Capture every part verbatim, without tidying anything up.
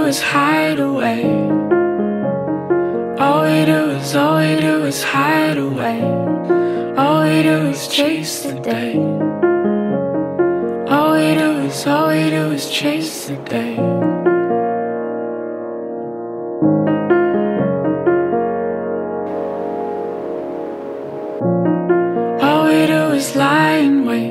do is hide away. All we do is, all we do is hide away. All we do is chase the day. All we do is, all we do is chase the day. All we do is lie in wait.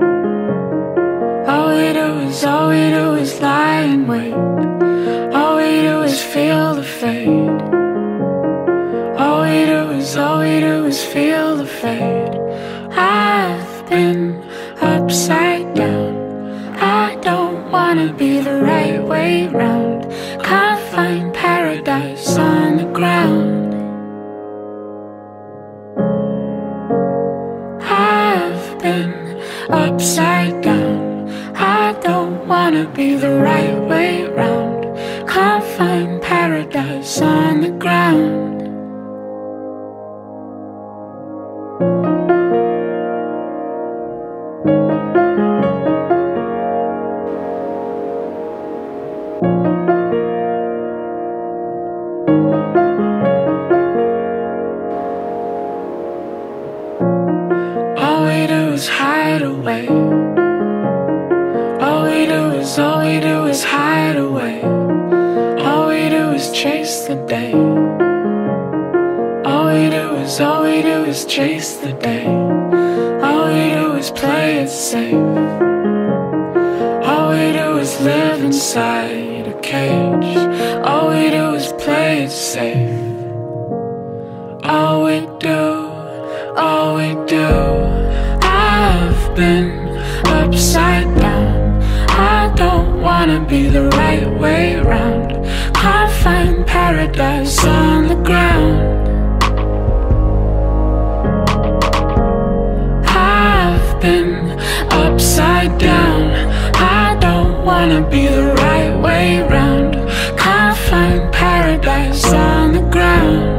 All we do is, all we do is lie in wait. All we do is feel the fade. All we do is, all we do is feel the fade. I've been upside down. I don't wanna be the right way round. Can't find paradise on the ground. I've been upside down. I don't wanna be the right way round. Can't find paradise on the ground. All we do is hide away. All we do is, all we do is hide away. All we do is chase the day. All we do is, all we do is chase the day. All we do is play it safe. All we do is live inside a cage. All we do is play it safe. All we do, all we do. I've been upside down. I don't wanna be the right way round. Can't find paradise on the ground. I've been upside down. I don't wanna be the right way round. Can't find paradise on the ground.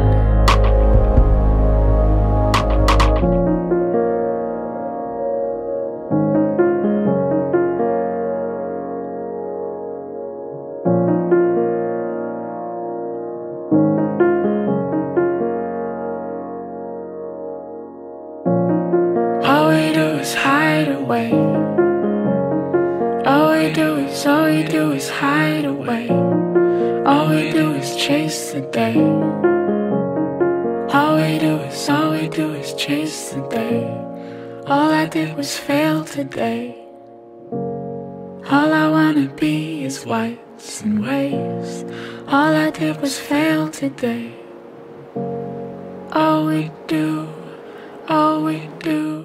All we do is hide away. All we do is, all we do is hide away. All we do is chase the day. All we do is, all we do is chase the day. All I did was fail today. All I wanna be is whites and waves. All I did was fail today. All we do, all we do